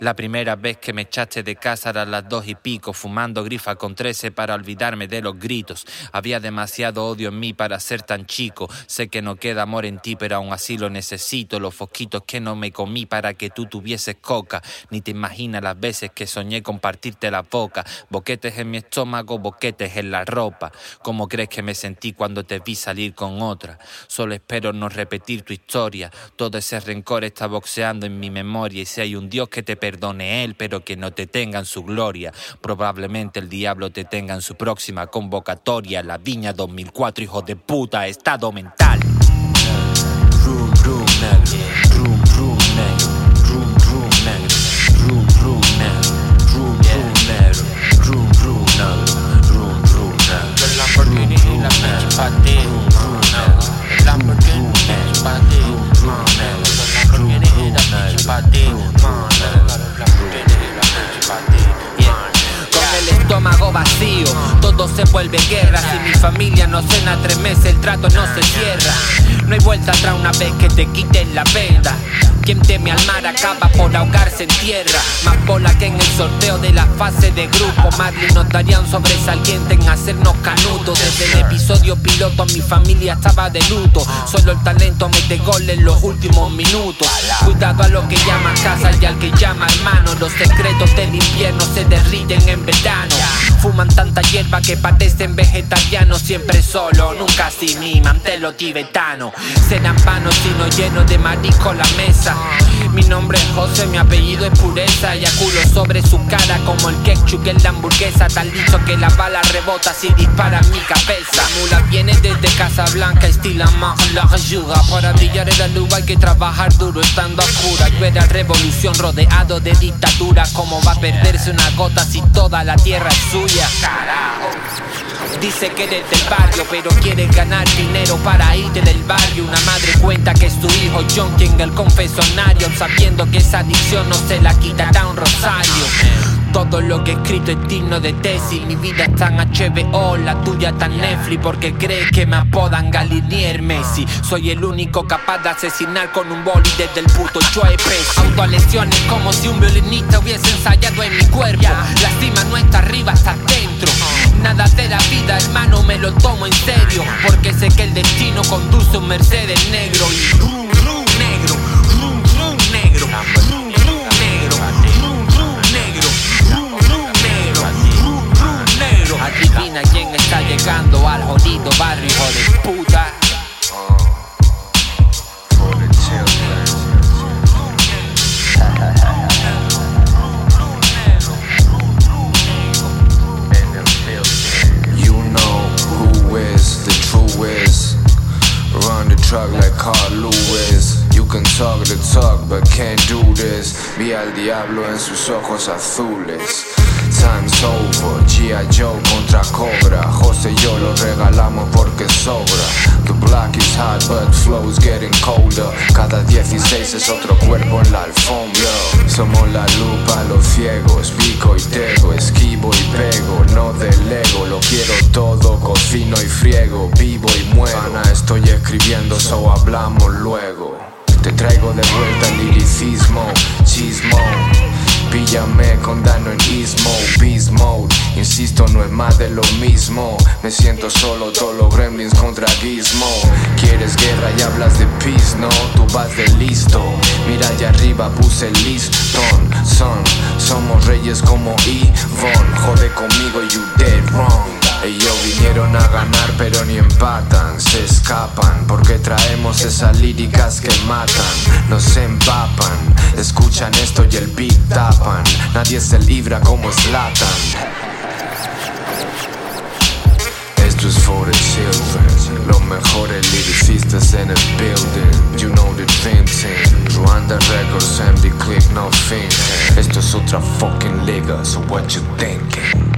La primera vez que me echaste de casa eran las 2 y pico, fumando grifa con 13 para olvidarme de los gritos. Había demasiado odio en mí para ser tan chico. Sé que no queda amor en ti, pero aún así lo necesito. Los fosquitos que no me comí para que tú tuvieses coca. Ni te imaginas las veces que soñé compartirte la boca. Boquetes en mi estómago, boquetes en la ropa. ¿Cómo crees que me sentí cuando te vi salir con otra? Solo espero no repetir tu historia. Todo ese rencor está boxeando en mi memoria. Y si hay un Dios que te perdone él, pero que no te tenga en su gloria. Probablemente el diablo te tenga en su próxima convocatoria. La Viña 2004, hijo de puta, estado mental. Room, room, negro. Room, room, negro. Room, room, negro. Room, room, negro. Room, room, negro. Room, room, negro. Room, room, negro. El Lamborghini y la pinche pa' ti. El Lamborghini y la pinche pa' ti. El Lamborghini y la pinche pa' ti. Con el estómago vacío, todo se vuelve guerra. Si mi familia no cena 3 meses, el trato no se cierra. No hay vuelta atrás una vez que te quiten la venda. Quien teme al mar acaba por ahogarse en tierra. Más bola que en el sorteo de la fase de grupo. Marley nos daría un sobresaliente en hacernos canudos. Desde el episodio piloto mi familia estaba de luto. Solo el talento mete gol en los últimos minutos. Cuidado a lo que llama casa y al que llama hermano. Los secretos del invierno se derriten en verano. Fuman tanta hierba que parecen vegetarianos. Siempre solo, nunca sin mi mantelo tibetano. Serán vanos si no lleno de marisco la mesa. Mi nombre es José, mi apellido es pureza. Y a culo sobre su cara como el ketchup en la hamburguesa. Tal dicho que la bala rebota si dispara en mi cabeza. La mula viene desde Casablanca, estila más la ayuda. Para brillar en la luz hay que trabajar duro estando a oscura. Y ver la revolución rodeado de dictadura. Cómo va a perderse una gota si toda la tierra es suya. Carajo. Dice que eres del barrio, pero quieres ganar dinero para irte del barrio. Una madre cuenta que es su hijo John en el confesionario, sabiendo que esa adicción no se la quitará un rosario. Todo lo que he escrito es digno de tesis. Mi vida está en HBO, la tuya está en Netflix. Porque crees que me apodan Galinier Messi. Soy el único capaz de asesinar con un boli desde el puto Joe Pesci. Autolesiones como si un violinista hubiese ensayado en mi cuerpo. La cima no está arriba, está dentro. Nada de la vida, hermano, me lo tomo en serio. Porque sé que el destino conduce un Mercedes negro. Y rum, rum, negro, rum, rum, negro, rum, rum, negro, rum, rum, negro, rum, rum, negro, rum, rum, negro. Adivina quién está llegando al jodido barrio, hijo de puta. Truck like Carl Lewis. You can talk the talk but can't do this. Vi al diablo en sus ojos azules. Time's over, G.I. Joe contra Cobra. José y yo lo regalamos porque sobra. The block is hot but flow's getting colder. Cada 16 es otro cuerpo en la alfombra. Somos la lupa, los ciegos, pico y tego. Esquivo y pego, no delego. Lo quiero todo, cocino y friego. Vivo y muero, Ana, estoy escribiendo, so hablamos luego. Te traigo de vuelta el liricismo, chismo. Píllame con Dano en East Mode, Beast Mode. Insisto, no es más de lo mismo. Me siento solo, todos los gremlins contra Gizmo. Quieres guerra y hablas de peace, no, tú vas de listo. Mira allá arriba, puse el listón. Somos reyes como Yvonne. Jode conmigo, you dead wrong. Ellos vinieron a ganar pero ni empatan. Se escapan porque traemos esas líricas que matan. Nos empapan, escuchan esto y el beat tapan. Nadie se libra como Zlatan. Esto es for the children. Los mejores lyricistas en el building. You know the dream team. Rwanda Records, MD Click, no thinking. Esto es otra fucking liga, so what you thinking?